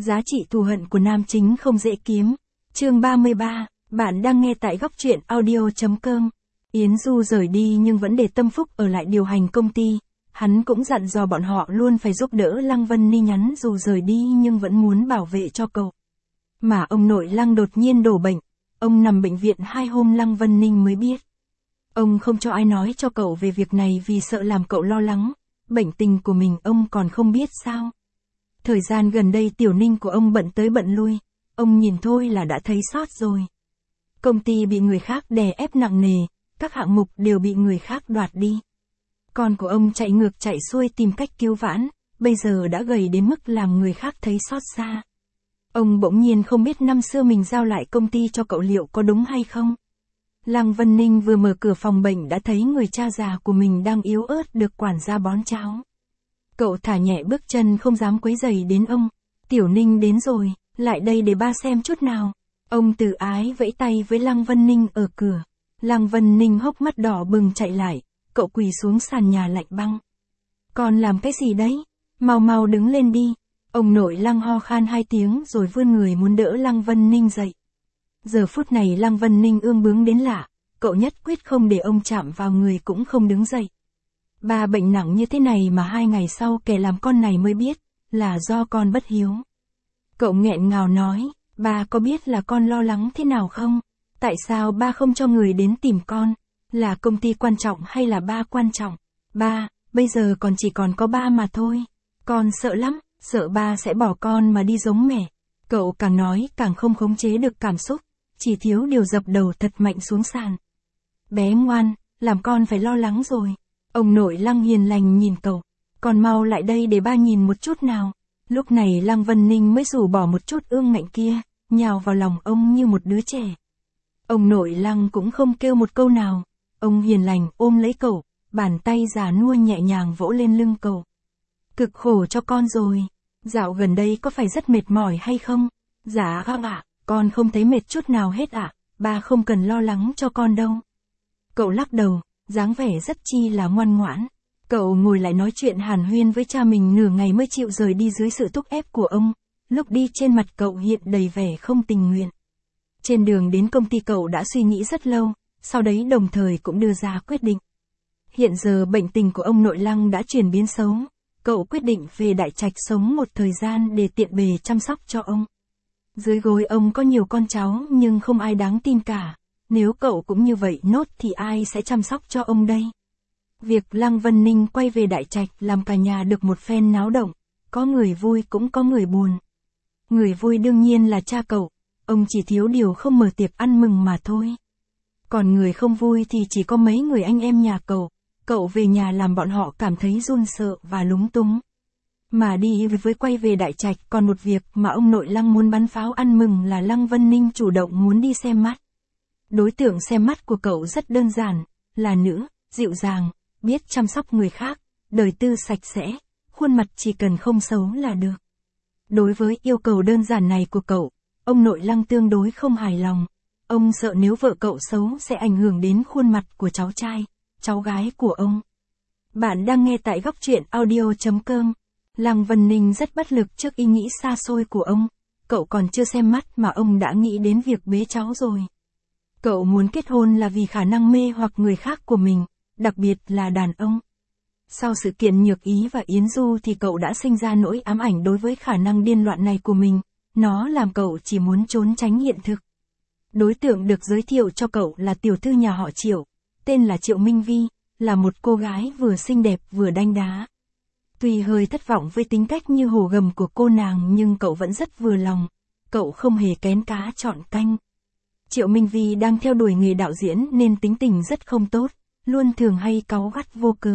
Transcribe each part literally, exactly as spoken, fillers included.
Giá trị thù hận của nam chính không dễ kiếm. Chương ba mươi ba, bạn đang nghe tại góc truyện audio chấm com. Yến Du rời đi nhưng vẫn để Tâm Phúc ở lại điều hành công ty. Hắn cũng dặn dò bọn họ luôn phải giúp đỡ Lăng Vân Ni, nhắn dù rời đi nhưng vẫn muốn bảo vệ cho cậu. Mà ông nội Lăng đột nhiên đổ bệnh. Ông nằm bệnh viện hai hôm, Lăng Vân Ninh mới biết. Ông không cho ai nói cho cậu về việc này vì sợ làm cậu lo lắng. Bệnh tình của mình ông còn không biết sao. Thời gian gần đây Tiểu Ninh của ông bận tới bận lui. Ông nhìn thôi là đã thấy sót rồi. Công ty bị người khác đè ép nặng nề, các hạng mục đều bị người khác đoạt đi. Con của ông chạy ngược chạy xuôi tìm cách cứu vãn, bây giờ đã gầy đến mức làm người khác thấy xót xa. Ông bỗng nhiên không biết năm xưa mình giao lại công ty cho cậu liệu có đúng hay không. Lăng Vân Ninh vừa mở cửa phòng bệnh đã thấy người cha già của mình đang yếu ớt được quản gia bón cháo. Cậu thả nhẹ bước chân không dám quấy rầy đến ông. Tiểu Ninh đến rồi, lại đây để ba xem chút nào. Ông từ ái vẫy tay với Lăng Vân Ninh ở cửa. Lăng Vân Ninh hốc mắt đỏ bừng chạy lại, cậu quỳ xuống sàn nhà lạnh băng. Con làm cái gì đấy? Mau mau đứng lên đi. Ông nội Lăng ho khan hai tiếng rồi vươn người muốn đỡ Lăng Vân Ninh dậy. Giờ phút này Lăng Vân Ninh ương bướng đến lạ, cậu nhất quyết không để ông chạm vào người cũng không đứng dậy. Ba bệnh nặng như thế này mà hai ngày sau kẻ làm con này mới biết, là do con bất hiếu. Cậu nghẹn ngào nói, ba có biết là con lo lắng thế nào không? Tại sao ba không cho người đến tìm con? Là công ty quan trọng hay là ba quan trọng? Ba, bây giờ còn chỉ còn có ba mà thôi. Con sợ lắm, sợ ba sẽ bỏ con mà đi giống mẹ. Cậu càng nói càng không khống chế được cảm xúc, chỉ thiếu điều dập đầu thật mạnh xuống sàn. Bé ngoan, làm con phải lo lắng rồi. Ông nội Lăng hiền lành nhìn cậu, con mau lại đây để ba nhìn một chút nào. Lúc này Lăng Vân Ninh mới rủ bỏ một chút ương ngạnh kia, nhào vào lòng ông như một đứa trẻ. Ông nội Lăng cũng không kêu một câu nào, ông hiền lành ôm lấy cậu, bàn tay già nua nhẹ nhàng vỗ lên lưng cậu. Cực khổ cho con rồi, dạo gần đây có phải rất mệt mỏi hay không? Dạ không ạ, con không thấy mệt chút nào hết ạ, à. Ba không cần lo lắng cho con đâu. Cậu lắc đầu, dáng vẻ rất chi là ngoan ngoãn. Cậu ngồi lại nói chuyện hàn huyên với cha mình nửa ngày mới chịu rời đi dưới sự thúc ép của ông. Lúc đi trên mặt cậu hiện đầy vẻ không tình nguyện. Trên đường đến công ty cậu đã suy nghĩ rất lâu, sau đấy đồng thời cũng đưa ra quyết định. Hiện giờ bệnh tình của ông nội Lăng đã chuyển biến xấu. Cậu quyết định về Đại Trạch sống một thời gian để tiện bề chăm sóc cho ông. Dưới gối ông có nhiều con cháu nhưng không ai đáng tin cả. Nếu cậu cũng như vậy nốt thì ai sẽ chăm sóc cho ông đây? Việc Lăng Vân Ninh quay về Đại Trạch làm cả nhà được một phen náo động. Có người vui cũng có người buồn. Người vui đương nhiên là cha cậu. Ông chỉ thiếu điều không mở tiệc ăn mừng mà thôi. Còn người không vui thì chỉ có mấy người anh em nhà cậu. Cậu về nhà làm bọn họ cảm thấy run sợ và lúng túng. Mà đi với quay về Đại Trạch còn một việc mà ông nội Lăng muốn bắn pháo ăn mừng là Lăng Vân Ninh chủ động muốn đi xem mắt. Đối tượng xem mắt của cậu rất đơn giản, là nữ, dịu dàng, biết chăm sóc người khác, đời tư sạch sẽ, khuôn mặt chỉ cần không xấu là được. Đối với yêu cầu đơn giản này của cậu, ông nội Lăng tương đối không hài lòng. Ông sợ nếu vợ cậu xấu sẽ ảnh hưởng đến khuôn mặt của cháu trai, cháu gái của ông. Bạn đang nghe tại góc truyện audio chấm com. Lăng Vân Ninh rất bất lực trước ý nghĩ xa xôi của ông. Cậu còn chưa xem mắt mà ông đã nghĩ đến việc bế cháu rồi. Cậu muốn kết hôn là vì khả năng mê hoặc người khác của mình, đặc biệt là đàn ông. Sau sự kiện Nhược Ý và Yến Du thì cậu đã sinh ra nỗi ám ảnh đối với khả năng điên loạn này của mình. Nó làm cậu chỉ muốn trốn tránh hiện thực. Đối tượng được giới thiệu cho cậu là tiểu thư nhà họ Triệu, tên là Triệu Minh Vi, là một cô gái vừa xinh đẹp vừa đanh đá. Tuy hơi thất vọng với tính cách như hồ gầm của cô nàng nhưng cậu vẫn rất vừa lòng. Cậu không hề kén cá chọn canh. Triệu Minh Vi đang theo đuổi nghề đạo diễn nên tính tình rất không tốt, luôn thường hay cáu gắt vô cớ.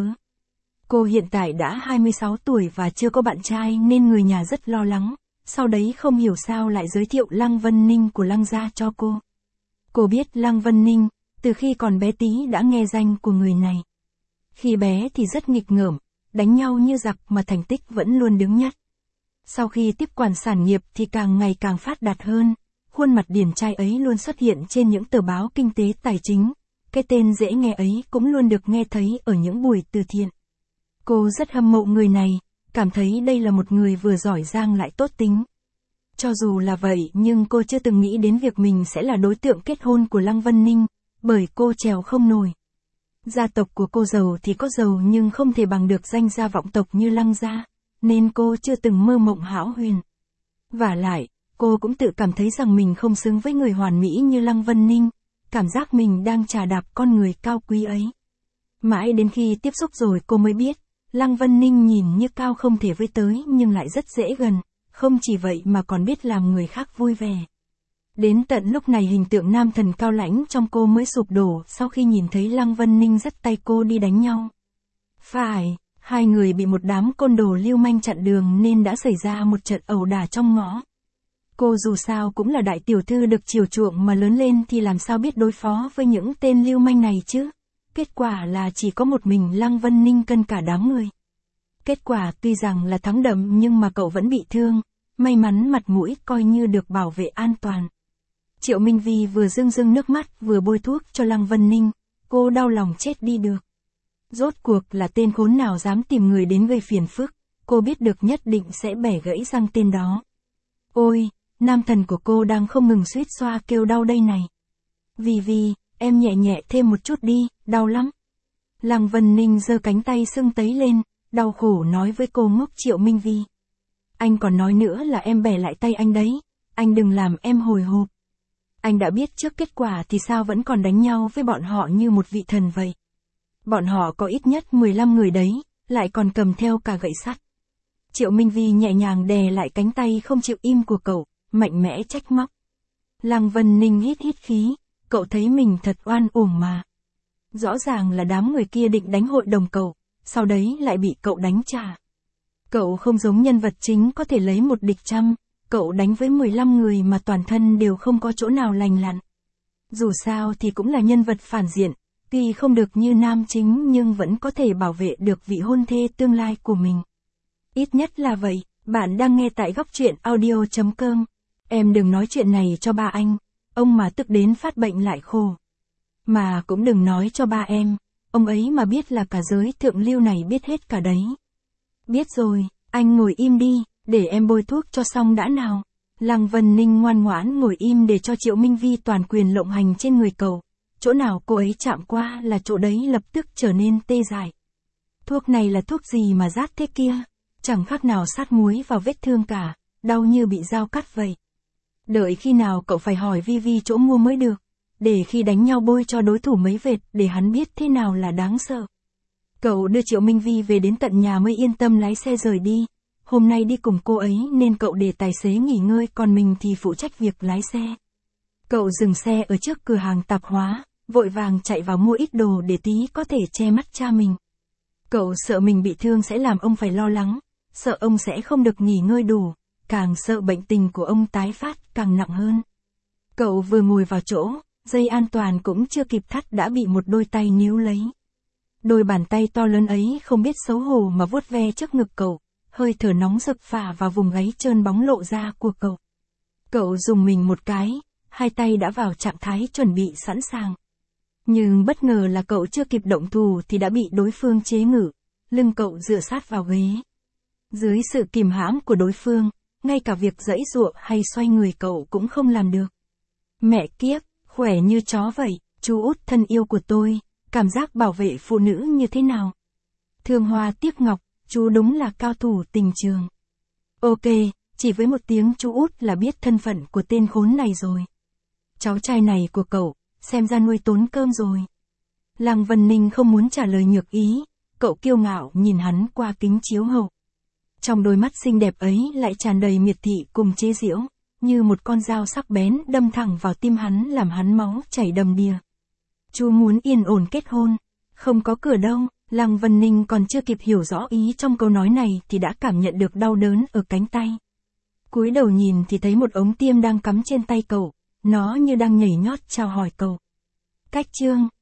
Cô hiện tại đã hai mươi sáu tuổi và chưa có bạn trai nên người nhà rất lo lắng, sau đấy không hiểu sao lại giới thiệu Lăng Vân Ninh của Lăng gia cho cô. Cô biết Lăng Vân Ninh, từ khi còn bé tí đã nghe danh của người này. Khi bé thì rất nghịch ngợm, đánh nhau như giặc mà thành tích vẫn luôn đứng nhất. Sau khi tiếp quản sản nghiệp thì càng ngày càng phát đạt hơn, khuôn mặt điển trai ấy luôn xuất hiện trên những tờ báo kinh tế tài chính, cái tên dễ nghe ấy cũng luôn được nghe thấy ở những buổi từ thiện. Cô rất hâm mộ người này, cảm thấy đây là một người vừa giỏi giang lại tốt tính. Cho dù là vậy nhưng cô chưa từng nghĩ đến việc mình sẽ là đối tượng kết hôn của Lăng Vân Ninh, bởi cô trèo không nổi. Gia tộc của cô giàu thì có giàu nhưng không thể bằng được danh gia vọng tộc như Lăng gia, nên cô chưa từng mơ mộng hão huyền. Vả lại, cô cũng tự cảm thấy rằng mình không xứng với người hoàn mỹ như Lăng Vân Ninh, cảm giác mình đang trà đạp con người cao quý ấy. Mãi đến khi tiếp xúc rồi cô mới biết, Lăng Vân Ninh nhìn như cao không thể với tới nhưng lại rất dễ gần, không chỉ vậy mà còn biết làm người khác vui vẻ. Đến tận lúc này hình tượng nam thần cao lãnh trong cô mới sụp đổ sau khi nhìn thấy Lăng Vân Ninh dắt tay cô đi đánh nhau. Phải, hai người bị một đám côn đồ lưu manh chặn đường nên đã xảy ra một trận ẩu đả trong ngõ. Cô dù sao cũng là đại tiểu thư được chiều chuộng mà lớn lên thì làm sao biết đối phó với những tên lưu manh này chứ. Kết quả là chỉ có một mình Lăng Vân Ninh cân cả đám người. Kết quả tuy rằng là thắng đậm nhưng mà cậu vẫn bị thương, may mắn mặt mũi coi như được bảo vệ an toàn. Triệu Minh Vi vừa rưng rưng nước mắt vừa bôi thuốc cho Lăng Vân Ninh, cô đau lòng chết đi được. Rốt cuộc là tên khốn nào dám tìm người đến gây phiền phức, cô biết được nhất định sẽ bẻ gãy răng tên đó. Ôi, nam thần của cô đang không ngừng suýt xoa kêu đau đây này. Vì vì, em nhẹ nhẹ thêm một chút đi, đau lắm. Lăng Vân Ninh giơ cánh tay sưng tấy lên, đau khổ nói với cô ngốc Triệu Minh Vi. Anh còn nói nữa là em bẻ lại tay anh đấy, anh đừng làm em hồi hộp. Anh đã biết trước kết quả thì sao vẫn còn đánh nhau với bọn họ như một vị thần vậy. Bọn họ có ít nhất mười lăm người đấy, lại còn cầm theo cả gậy sắt. Triệu Minh Vi nhẹ nhàng đè lại cánh tay không chịu im của cậu, mạnh mẽ trách móc. Lăng Vân Ninh hít hít khí, cậu thấy mình thật oan uổng mà. Rõ ràng là đám người kia định đánh hội đồng cậu, sau đấy lại bị cậu đánh trả. Cậu không giống nhân vật chính có thể lấy một địch trăm, cậu đánh với mười lăm người mà toàn thân đều không có chỗ nào lành lặn. Dù sao thì cũng là nhân vật phản diện, tuy không được như nam chính nhưng vẫn có thể bảo vệ được vị hôn thê tương lai của mình. Ít nhất là vậy, bạn đang nghe tại góc truyện audio chấm com. Em đừng nói chuyện này cho ba anh, ông mà tức đến phát bệnh lại khổ. Mà cũng đừng nói cho ba em, ông ấy mà biết là cả giới thượng lưu này biết hết cả đấy. Biết rồi, anh ngồi im đi, để em bôi thuốc cho xong đã nào. Lăng Vân Ninh ngoan ngoãn ngồi im để cho Triệu Minh Vi toàn quyền lộng hành trên người cậu. Chỗ nào cô ấy chạm qua là chỗ đấy lập tức trở nên tê dại. Thuốc này là thuốc gì mà rát thế kia? Chẳng khác nào sát muối vào vết thương cả, đau như bị dao cắt vậy. Đợi khi nào cậu phải hỏi Vi Vi chỗ mua mới được, để khi đánh nhau bôi cho đối thủ mấy vệt để hắn biết thế nào là đáng sợ. Cậu đưa Triệu Minh Vi về đến tận nhà mới yên tâm lái xe rời đi. Hôm nay đi cùng cô ấy nên cậu để tài xế nghỉ ngơi còn mình thì phụ trách việc lái xe. Cậu dừng xe ở trước cửa hàng tạp hóa, vội vàng chạy vào mua ít đồ để tí có thể che mắt cha mình. Cậu sợ mình bị thương sẽ làm ông phải lo lắng, sợ ông sẽ không được nghỉ ngơi đủ, càng sợ bệnh tình của ông tái phát càng nặng hơn. Cậu vừa ngồi vào chỗ, dây an toàn cũng chưa kịp thắt đã bị một đôi tay níu lấy. Đôi bàn tay to lớn ấy không biết xấu hổ mà vuốt ve trước ngực cậu, hơi thở nóng rực phả vào vùng gáy trơn bóng lộ ra của cậu. Cậu dùng mình một cái, hai tay đã vào trạng thái chuẩn bị sẵn sàng. Nhưng bất ngờ là cậu chưa kịp động thủ thì đã bị đối phương chế ngự, lưng cậu dựa sát vào ghế. Dưới sự kìm hãm của đối phương, ngay cả việc giãy giụa hay xoay người cậu cũng không làm được. Mẹ kiếp, khỏe như chó vậy, chú út thân yêu của tôi, cảm giác bảo vệ phụ nữ như thế nào? Thương Hoa tiếc ngọc, chú đúng là cao thủ tình trường. Ok, chỉ với một tiếng chú út là biết thân phận của tên khốn này rồi. Cháu trai này của cậu, xem ra nuôi tốn cơm rồi. Lăng Vân Ninh không muốn trả lời nhược ý, cậu kiêu ngạo nhìn hắn qua kính chiếu hậu. Trong đôi mắt xinh đẹp ấy lại tràn đầy miệt thị cùng chế giễu, như một con dao sắc bén đâm thẳng vào tim hắn làm hắn máu chảy đầm đìa. Chú muốn yên ổn kết hôn, không có cửa đâu. Lăng Vân Ninh còn chưa kịp hiểu rõ ý trong câu nói này thì đã cảm nhận được đau đớn ở cánh tay. Cúi đầu nhìn thì thấy một ống tiêm đang cắm trên tay cậu, nó như đang nhảy nhót chào hỏi cậu. Cách chương